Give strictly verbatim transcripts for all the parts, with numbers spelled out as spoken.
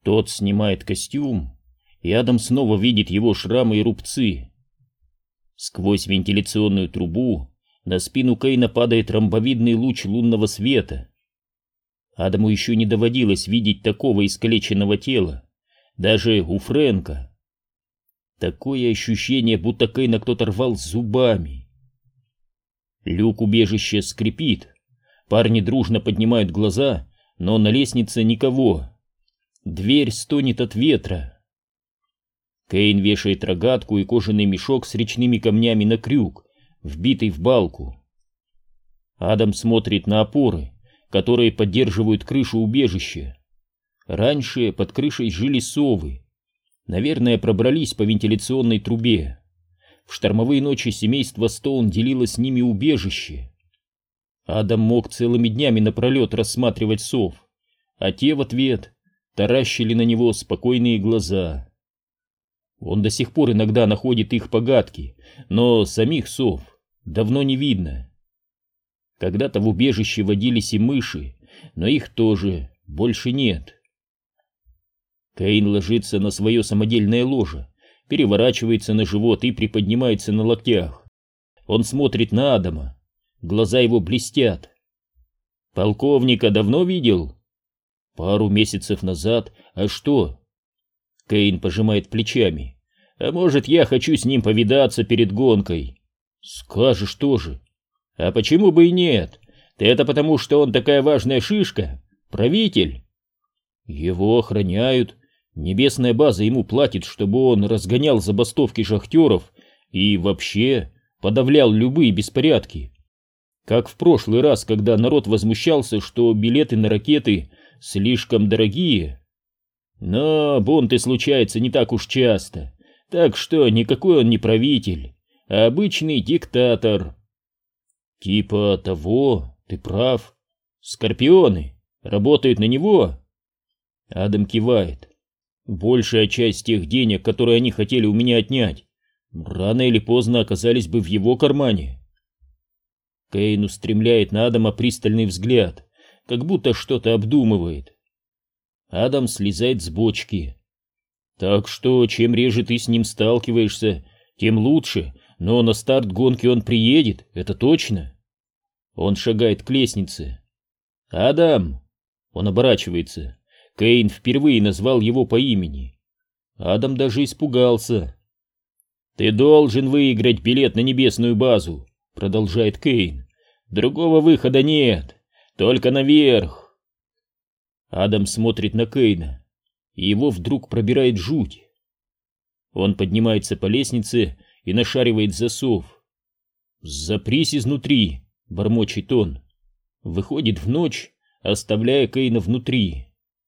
Тот снимает костюм, и Адам снова видит его шрамы и рубцы. Сквозь вентиляционную трубу на спину Кейна падает ромбовидный луч лунного света. Адаму еще не доводилось видеть такого искалеченного тела, даже у Фрэнка. Такое ощущение, будто Кейна кто-то рвал зубами. Люк убежища скрипит. Парни дружно поднимают глаза, но на лестнице никого. Дверь стонет от ветра. Кейн вешает рогатку и кожаный мешок с речными камнями на крюк, вбитый в балку. Адам смотрит на опоры, которые поддерживают крышу убежища. Раньше под крышей жили совы. Наверное, пробрались по вентиляционной трубе. В штормовые ночи семейство Стоун делило с ними убежище. Адам мог целыми днями напролет рассматривать сов, а те в ответ таращили на него спокойные глаза. Он до сих пор иногда находит их погадки, но самих сов давно не видно. Когда-то в убежище водились и мыши, но их тоже больше нет. Кейн ложится на свое самодельное ложе, переворачивается на живот и приподнимается на локтях. Он смотрит на Адама. Глаза его блестят. «Полковника давно видел?» «Пару месяцев назад. А что?» Кейн пожимает плечами. «А может, я хочу с ним повидаться перед гонкой?» «Скажешь тоже». «А почему бы и нет? Ты это потому, что он такая важная шишка? Правитель?» «Его охраняют. Небесная база ему платит, чтобы он разгонял забастовки шахтеров и вообще подавлял любые беспорядки. Как в прошлый раз, когда народ возмущался, что билеты на ракеты слишком дорогие. Но бунты случаются не так уж часто, так что никакой он не правитель, а обычный диктатор». «Типа того, ты прав. Скорпионы работают на него?» Адам кивает. «Большая часть тех денег, которые они хотели у меня отнять, рано или поздно оказались бы в его кармане». Кейн устремляет на Адама пристальный взгляд, как будто что-то обдумывает. Адам слезает с бочки. «Так что, чем реже ты с ним сталкиваешься, тем лучше, но на старт гонки он приедет, это точно». Он шагает к лестнице. «Адам!» Он оборачивается. Кейн впервые назвал его по имени. Адам даже испугался. «Ты должен выиграть билет на небесную базу», — продолжает Кейн. «Другого выхода нет, только наверх». Адам смотрит на Кейна, и его вдруг пробирает жуть. Он поднимается по лестнице и нашаривает засов. «Запрись изнутри», — бормочет он. Выходит в ночь, оставляя Кейна внутри.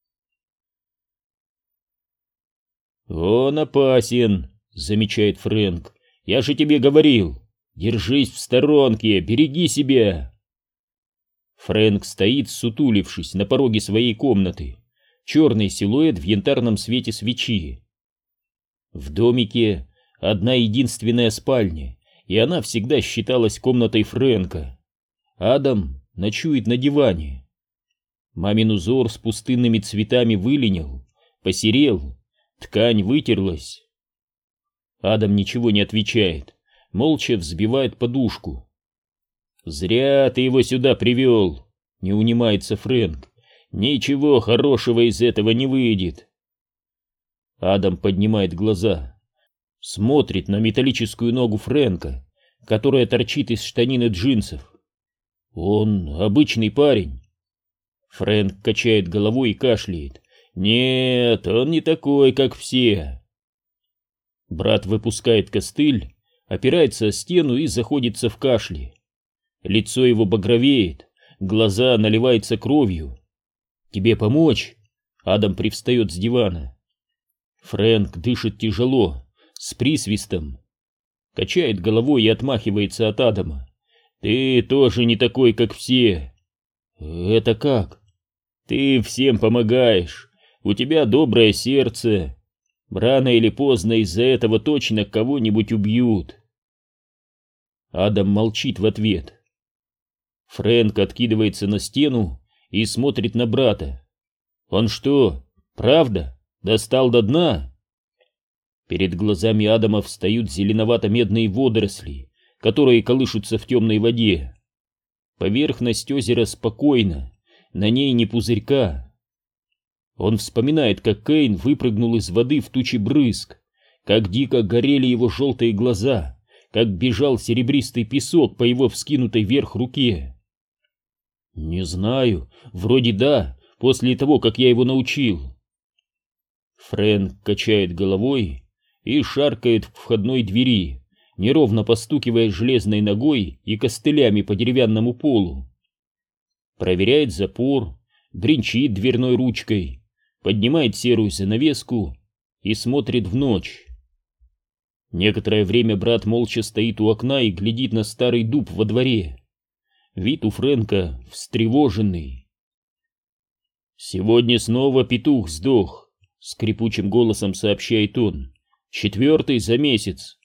«Он опасен», — замечает Фрэнк. «Я же тебе говорил, держись в сторонке, береги себя». Фрэнк стоит, сутулившись, на пороге своей комнаты, черный силуэт в янтарном свете свечи. В домике одна единственная спальня, и она всегда считалась комнатой Фрэнка. Адам ночует на диване. Мамин узор с пустынными цветами выленил, посерел, ткань вытерлась. Адам ничего не отвечает, молча взбивает подушку. «Зря ты его сюда привел», — не унимается Фрэнк. «Ничего хорошего из этого не выйдет». Адам поднимает глаза, смотрит на металлическую ногу Фрэнка, которая торчит из штанины джинсов. «Он обычный парень». Фрэнк качает головой и кашляет. «Нет, он не такой, как все». Брат выпускает костыль, опирается о стену и заходится в кашле. Лицо его багровеет, глаза наливаются кровью. «Тебе помочь?» Адам привстает с дивана. Фрэнк дышит тяжело, с присвистом. Качает головой и отмахивается от Адама. «Ты тоже не такой, как все». «Это как?» «Ты всем помогаешь. У тебя доброе сердце. Рано или поздно из-за этого точно кого-нибудь убьют». Адам молчит в ответ. Фрэнк откидывается на стену и смотрит на брата. «Он что, правда? Достал до дна? Перед глазами Адама встают зеленовато-медные водоросли, которые колышутся в темной воде. Поверхность озера спокойна, на ней ни пузырька. Он вспоминает, как Кейн выпрыгнул из воды в тучи брызг, как дико горели его желтые глаза, как бежал серебристый песок по его вскинутой вверх руке. «Не знаю, вроде да, после того, как я его научил». Фрэнк качает головой и шаркает к входной двери, неровно постукивая железной ногой и костылями по деревянному полу. Проверяет запор, бренчит дверной ручкой, поднимает серую занавеску и смотрит в ночь. Некоторое время брат молча стоит у окна и глядит на старый дуб во дворе. Вид у Фрэнка встревоженный. «Сегодня снова петух сдох», — скрипучим голосом сообщает он. «Четвертый за месяц».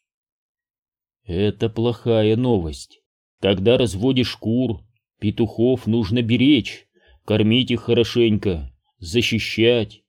Это плохая новость. Когда разводишь кур, петухов нужно беречь, кормить их хорошенько, защищать.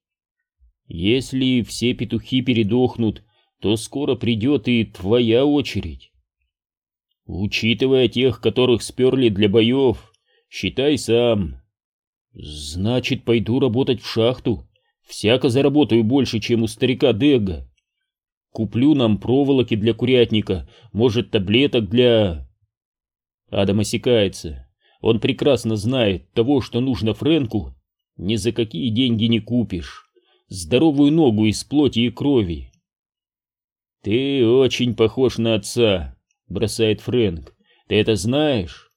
Если все петухи передохнут, то скоро придет и твоя очередь. Учитывая тех, которых сперли для боев, считай сам. Значит, пойду работать в шахту. Всяко заработаю больше, чем у старика Дегга. Куплю нам проволоки для курятника, может, таблеток для... Адам осекается. Он прекрасно знает, того, что нужно Фрэнку, ни за какие деньги не купишь. Здоровую ногу из плоти и крови. «Ты очень похож на отца», — бросает Фрэнк. «Ты это знаешь?»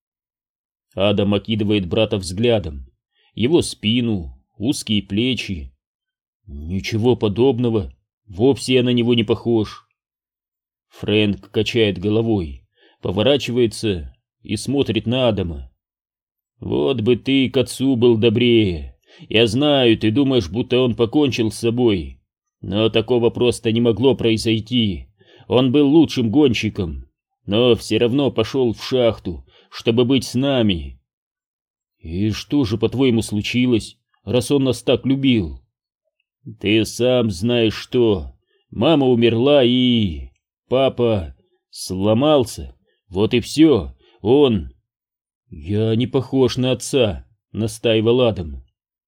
Адам окидывает брата взглядом. Его спину, узкие плечи. «Ничего подобного. Вовсе я на него не похож». Фрэнк качает головой, поворачивается и смотрит на Адама. «Вот бы ты к отцу был добрее. Я знаю, ты думаешь, будто он покончил с собой. Но такого просто не могло произойти. Он был лучшим гонщиком, но все равно пошел в шахту, чтобы быть с нами». «И что же, по-твоему, случилось, раз он нас так любил?» «Ты сам знаешь что. Мама умерла и... папа сломался. Вот и все. Он...» «Я не похож на отца», — настаивал Адам.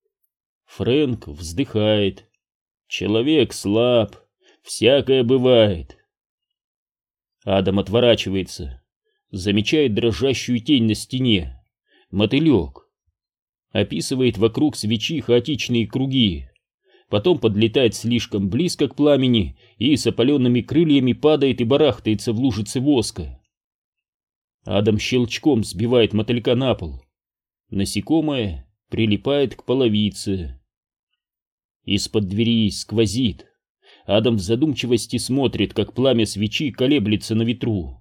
Фрэнк вздыхает. «Человек слаб. Всякое бывает». Адам отворачивается. Замечает дрожащую тень на стене. Мотылек. Описывает вокруг свечи хаотичные круги. Потом подлетает слишком близко к пламени и с опаленными крыльями падает и барахтается в лужице воска. Адам щелчком сбивает мотылька на пол. Насекомое прилипает к половице. Из-под двери сквозит. Адам в задумчивости смотрит, как пламя свечи колеблется на ветру.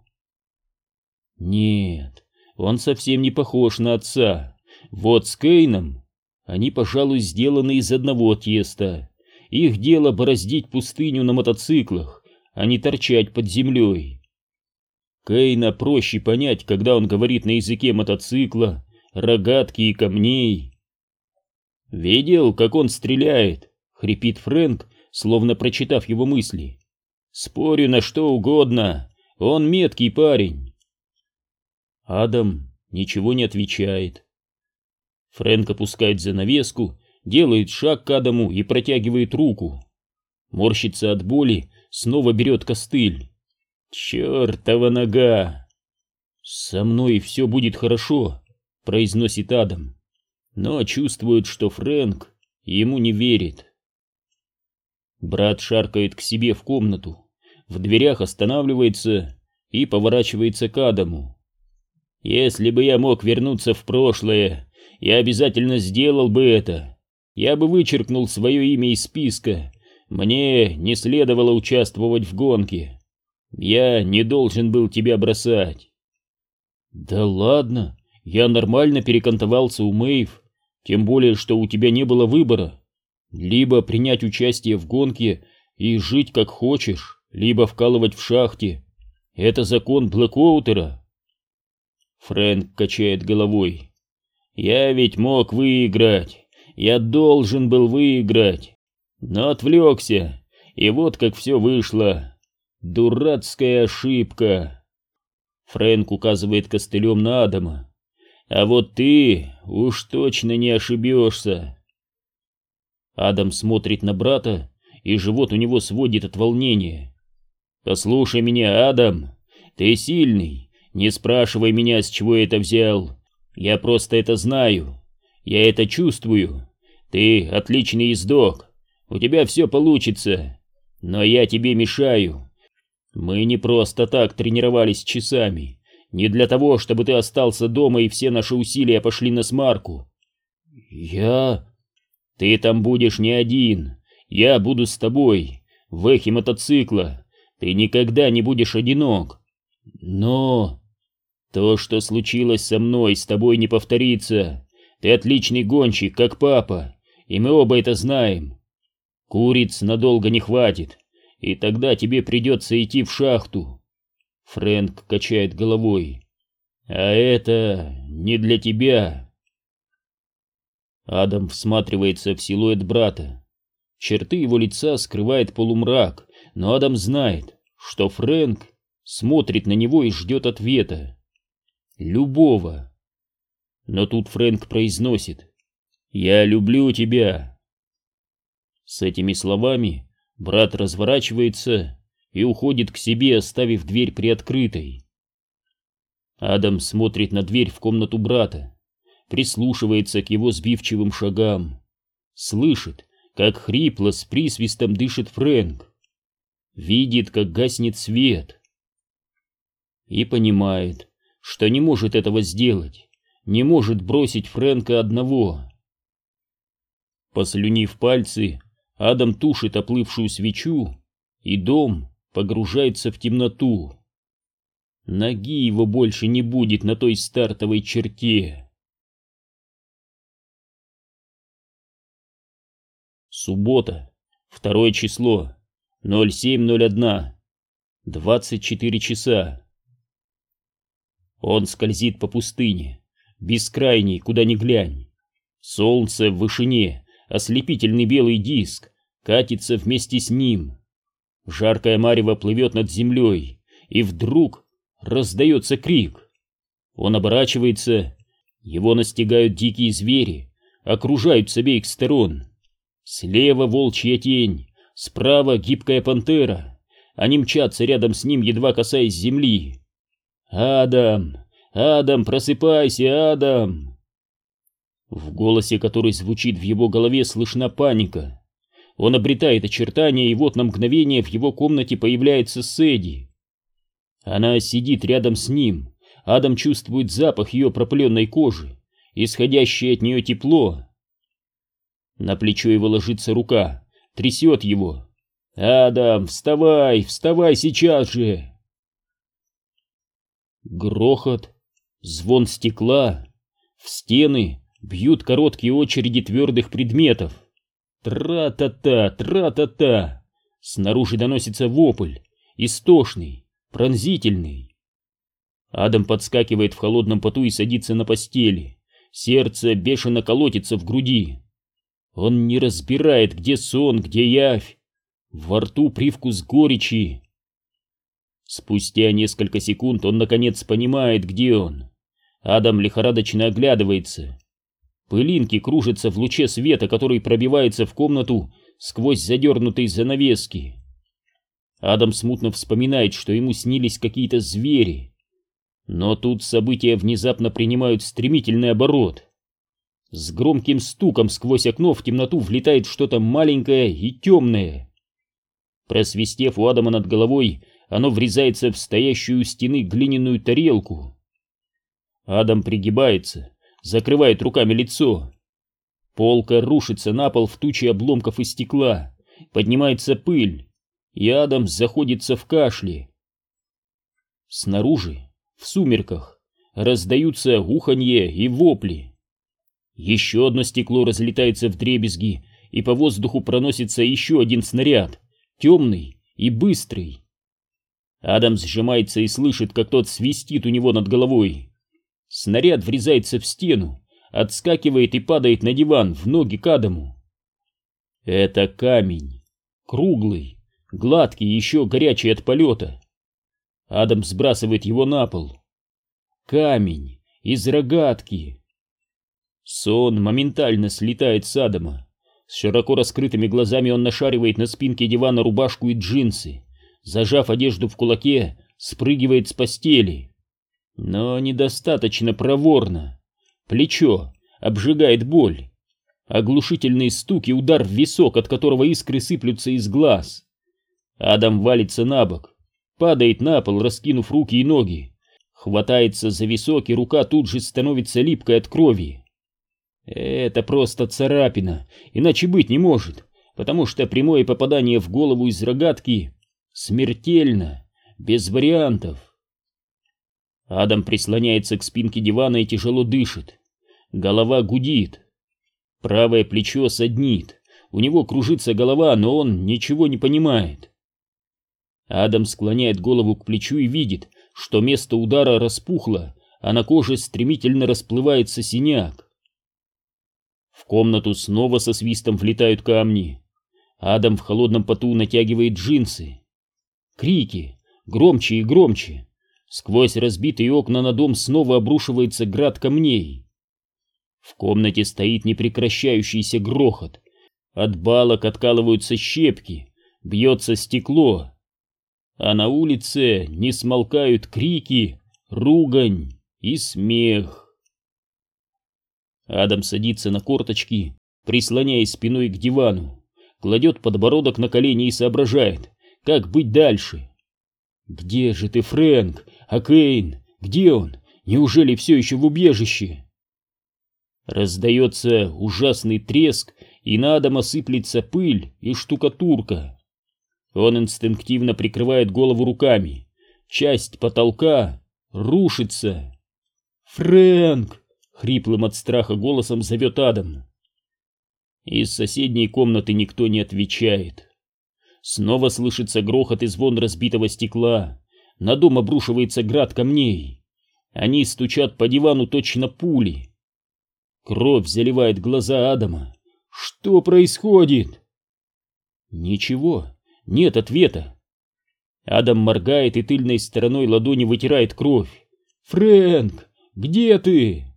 Нет, он совсем не похож на отца. Вот с Кейном они, пожалуй, сделаны из одного теста. Их дело бороздить пустыню на мотоциклах, а не торчать под землей. Кейна проще понять, когда он говорит на языке мотоцикла, рогатки и камней. «Видел, как он стреляет?» — хрипит Фрэнк, словно прочитав его мысли. «Спорю на что угодно, он меткий парень». Адам ничего не отвечает. Фрэнк опускает занавеску, делает шаг к Адаму и протягивает руку. Морщится от боли, снова берет костыль. «Чертова нога!» «Со мной все будет хорошо», — произносит Адам, но чувствует, что Фрэнк ему не верит. Брат шаркает к себе в комнату, в дверях останавливается и поворачивается к Адаму. «Если бы я мог вернуться в прошлое, я обязательно сделал бы это. Я бы вычеркнул свое имя из списка. Мне не следовало участвовать в гонке. Я не должен был тебя бросать». «Да ладно, я нормально перекантовался у Мэйв, тем более, что у тебя не было выбора. Либо принять участие в гонке и жить как хочешь, либо вкалывать в шахте. Это закон Блэкоутера». Фрэнк качает головой. «Я ведь мог выиграть. Я должен был выиграть. Но отвлекся, и вот как все вышло. Дурацкая ошибка. Фрэнк указывает костылем на Адама. А вот ты уж точно не ошибешься. Адам смотрит на брата, и живот у него сводит от волнения. Послушай меня, Адам, ты сильный, не спрашивай меня, с чего я это взял. Я просто это знаю, я это чувствую. Ты отличный ездок, у тебя все получится, но я тебе мешаю. Мы не просто так тренировались часами, не для того, чтобы ты остался дома и все наши усилия пошли на смарку. Я... Ты там будешь не один, я буду с тобой, в эхе мотоцикла, ты никогда не будешь одинок. Но... То, что случилось со мной, с тобой не повторится. Ты отличный гонщик, как папа, и мы оба это знаем. Куриц надолго не хватит, и тогда тебе придется идти в шахту. Фрэнк качает головой. А это не для тебя. Адам всматривается в силуэт брата. Черты его лица скрывает полумрак, но Адам знает, что Фрэнк смотрит на него и ждет ответа. Любого. Но тут Фрэнк произносит: «Я люблю тебя». С этими словами брат разворачивается и уходит к себе, оставив дверь приоткрытой. Адам смотрит на дверь в комнату брата, прислушивается к его сбивчивым шагам, слышит, как хрипло с присвистом дышит Фрэнк, видит, как гаснет свет, и понимает, что не может этого сделать, не может бросить Фрэнка одного. Послюнив пальцы, Адам тушит оплывшую свечу, и дом погружается в темноту. Ноги его больше не будет на той стартовой черте. Суббота, второе число, ноль семь ноль один, двадцать четыре часа. Он скользит по пустыне, бескрайней, куда ни глянь. Солнце в вышине, ослепительный белый диск, катится вместе с ним. Жаркое марево плывет над землей, и вдруг раздается крик. Он оборачивается, его настигают дикие звери, окружают с обеих сторон. Слева волчья тень, справа гибкая пантера. Они мчатся рядом с ним, едва касаясь земли. «Адам! Адам, просыпайся, Адам!» В голосе, который звучит в его голове, слышна паника. Он обретает очертания, и вот на мгновение в его комнате появляется Сэдди. Она сидит рядом с ним. Адам чувствует запах ее пропыленной кожи, исходящее от нее тепло. На плечо его ложится рука, трясет его. «Адам, вставай, вставай сейчас же!» Грохот, звон стекла, в стены бьют короткие очереди твердых предметов. Тра-та-та, тра-та-та. Снаружи доносится вопль, истошный, пронзительный. Адам подскакивает в холодном поту и садится на постели. Сердце бешено колотится в груди. Он не разбирает, где сон, где явь. Во рту привкус горечи. Спустя несколько секунд он наконец понимает, где он. Адам лихорадочно оглядывается. Пылинки кружатся в луче света, который пробивается в комнату сквозь задернутые занавески. Адам смутно вспоминает, что ему снились какие-то звери. Но тут события внезапно принимают стремительный оборот. С громким стуком сквозь окно в темноту влетает что-то маленькое и темное. Просвистев у Адама над головой, оно врезается в стоящую у стены глиняную тарелку. Адам пригибается, закрывает руками лицо. Полка рушится на пол в туче обломков и стекла, поднимается пыль, и Адам заходится в кашле. Снаружи, в сумерках, раздаются уханье и вопли. Еще одно стекло разлетается вдребезги, и по воздуху проносится еще один снаряд, темный и быстрый. Адам сжимается и слышит, как тот свистит у него над головой. Снаряд врезается в стену, отскакивает и падает на диван в ноги к Адаму. Это камень. Круглый, гладкий, еще горячий от полета. Адам сбрасывает его на пол. Камень из рогатки. Сон моментально слетает с Адама. С широко раскрытыми глазами он нашаривает на спинке дивана рубашку и джинсы. Зажав одежду в кулаке, спрыгивает с постели. Но недостаточно проворно. Плечо обжигает боль. Оглушительный стук и удар в висок, от которого искры сыплются из глаз. Адам валится на бок, падает на пол, раскинув руки и ноги. Хватается за висок, и рука тут же становится липкой от крови. Это просто царапина, иначе быть не может, потому что прямое попадание в голову из рогатки смертельно, без вариантов. Адам прислоняется к спинке дивана и тяжело дышит. Голова гудит. Правое плечо саднит. У него кружится голова, но он ничего не понимает. Адам склоняет голову к плечу и видит, что место удара распухло, а на коже стремительно расплывается синяк. В комнату снова со свистом влетают камни. Адам в холодном поту натягивает джинсы. Крики, громче и громче. Сквозь разбитые окна на дом снова обрушивается град камней. В комнате стоит непрекращающийся грохот. От балок откалываются щепки, бьется стекло. А на улице не смолкают крики, ругань и смех. Адам садится на корточки, прислоняясь спиной к дивану, кладет подбородок на колени и соображает, как быть дальше. «Где же ты, Фрэнк? А Кейн? Где он? Неужели все еще в убежище?» Раздается ужасный треск, и на Адама сыплется пыль и штукатурка. Он инстинктивно прикрывает голову руками. Часть потолка рушится. «Фрэнк!» — хриплым от страха голосом зовет Адам. Из соседней комнаты никто не отвечает. Снова слышится грохот и звон разбитого стекла. На дом обрушивается град камней. Они стучат по дивану точно пули. Кровь заливает глаза Адама. Что происходит? Ничего, нет ответа. Адам моргает и тыльной стороной ладони вытирает кровь. «Фрэнк, где ты?»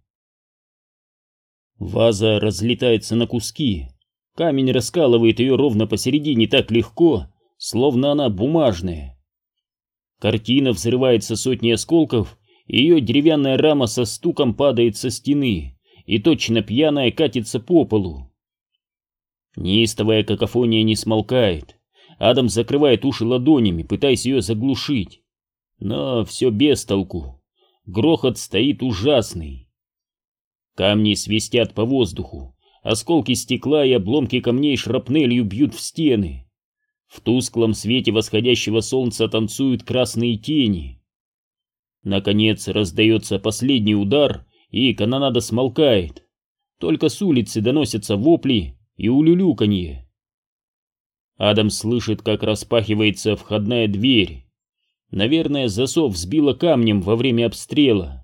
Ваза разлетается на куски. Камень раскалывает ее ровно посередине так легко, словно она бумажная. Картина взрывается сотней осколков, и ее деревянная рама со стуком падает со стены и точно пьяная катится по полу. Неистовая какофония не смолкает. Адам закрывает уши ладонями, пытаясь ее заглушить. Но все без толку. Грохот стоит ужасный. Камни свистят по воздуху. Осколки стекла и обломки камней шрапнелью бьют в стены. В тусклом свете восходящего солнца танцуют красные тени. Наконец раздается последний удар, и канонада смолкает. Только с улицы доносятся вопли и улюлюканье. Адам слышит, как распахивается входная дверь. Наверное, засов сбило камнем во время обстрела.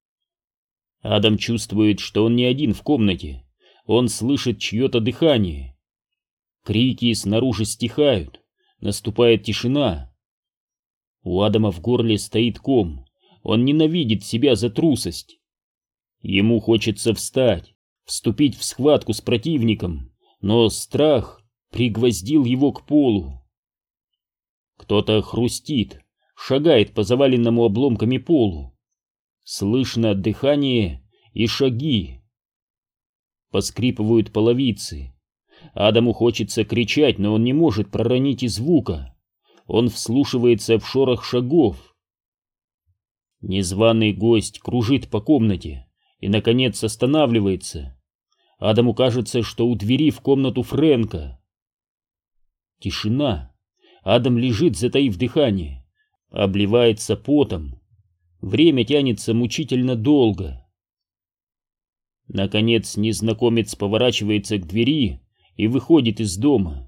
Адам чувствует, что он не один в комнате. Он слышит чье-то дыхание. Крики снаружи стихают. Наступает тишина. У Адама в горле стоит ком. Он ненавидит себя за трусость. Ему хочется встать, вступить в схватку с противником, но страх пригвоздил его к полу. Кто-то хрустит, шагает по заваленному обломками полу. Слышно дыхание и шаги. Поскрипывают половицы. Адаму хочется кричать, но он не может проронить и звука. Он вслушивается в шорох шагов. Незваный гость кружит по комнате и, наконец, останавливается. Адаму кажется, что у двери в комнату Фрэнка. Тишина. Адам лежит, затаив дыхание, обливается потом. Время тянется мучительно долго. Наконец незнакомец поворачивается к двери и выходит из дома.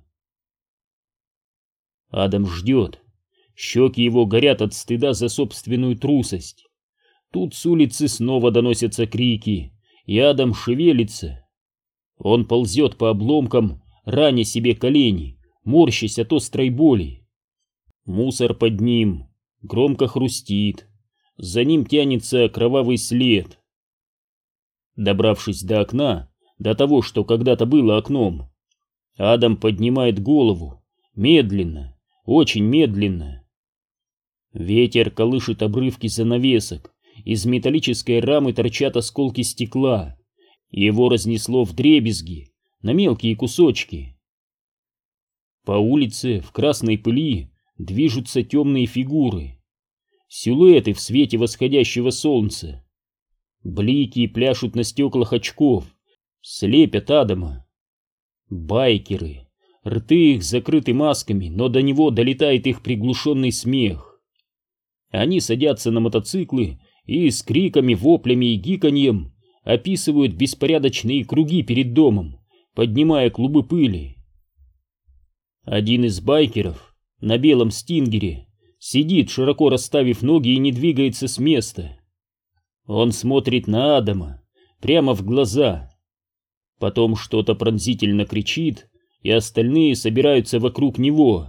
Адам ждет. Щеки его горят от стыда за собственную трусость. Тут с улицы снова доносятся крики, и Адам шевелится. Он ползет по обломкам, раня себе колени, морщась от острой боли. Мусор под ним громко хрустит, за ним тянется кровавый след. Добравшись до окна, до того, что когда-то было окном, Адам поднимает голову, медленно, очень медленно. Ветер колышет обрывки занавесок, из металлической рамы торчат осколки стекла, его разнесло вдребезги, на мелкие кусочки. По улице в красной пыли движутся темные фигуры, силуэты в свете восходящего солнца. Блики пляшут на стеклах очков, слепят Адама. Байкеры, рты их закрыты масками, но до него долетает их приглушенный смех. Они садятся на мотоциклы и с криками, воплями и гиканьем описывают беспорядочные круги перед домом, поднимая клубы пыли. Один из байкеров на белом стингере сидит, широко расставив ноги, и не двигается с места. Он смотрит на Адама прямо в глаза. Потом что-то пронзительно кричит, и остальные собираются вокруг него.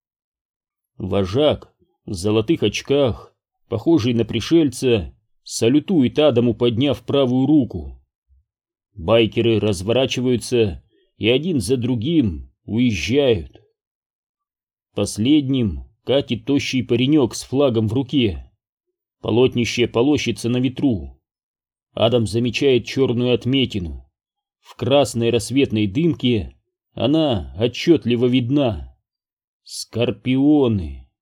Вожак в золотых очках, похожий на пришельца, салютует Адаму, подняв правую руку. Байкеры разворачиваются и один за другим уезжают. Последним катит тощий паренек с флагом в руке. Полотнище полощется на ветру. Адам замечает черную отметину. В красной рассветной дымке она отчетливо видна. Скорпионы.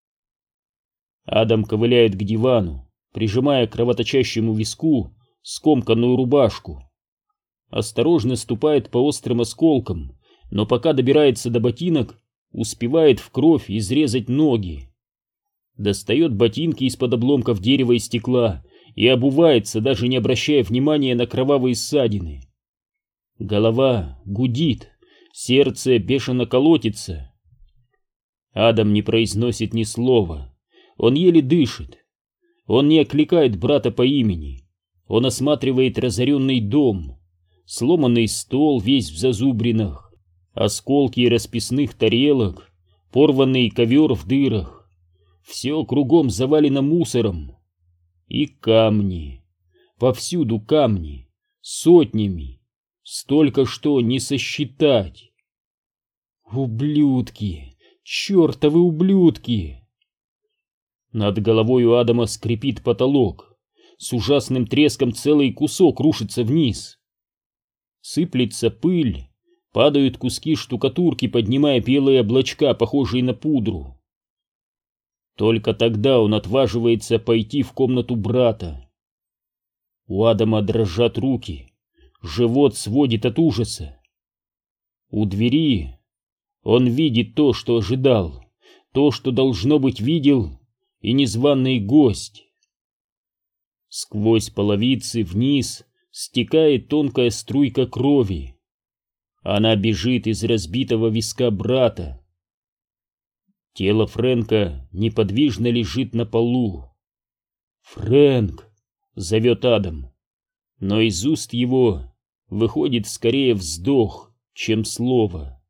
Адам ковыляет к дивану, прижимая к кровоточащему виску скомканную рубашку. Осторожно ступает по острым осколкам, но пока добирается до ботинок, успевает в кровь изрезать ноги. Достает ботинки из-под обломков дерева и стекла и обувается, даже не обращая внимания на кровавые ссадины. Голова гудит, сердце бешено колотится. Адам не произносит ни слова, он еле дышит. Он не окликает брата по имени, он осматривает разоренный дом, сломанный стол весь в зазубринах, осколки расписных тарелок, порванный ковер в дырах. Все кругом завалено мусором. И камни, повсюду камни, сотнями, столько, что не сосчитать. Ублюдки, чертовы ублюдки! Над головой у Адама скрипит потолок, с ужасным треском целый кусок рушится вниз. Сыплется пыль, падают куски штукатурки, поднимая белые облачка, похожие на пудру. Только тогда он отваживается пойти в комнату брата. У Адама дрожат руки, живот сводит от ужаса. У двери он видит то, что ожидал, то, что, должно быть, видел и незваный гость. Сквозь половицы вниз стекает тонкая струйка крови. Она бежит из разбитого виска брата. Тело Фрэнка неподвижно лежит на полу. «Фрэнк!» — зовет Адам, но из уст его выходит скорее вздох, чем слово.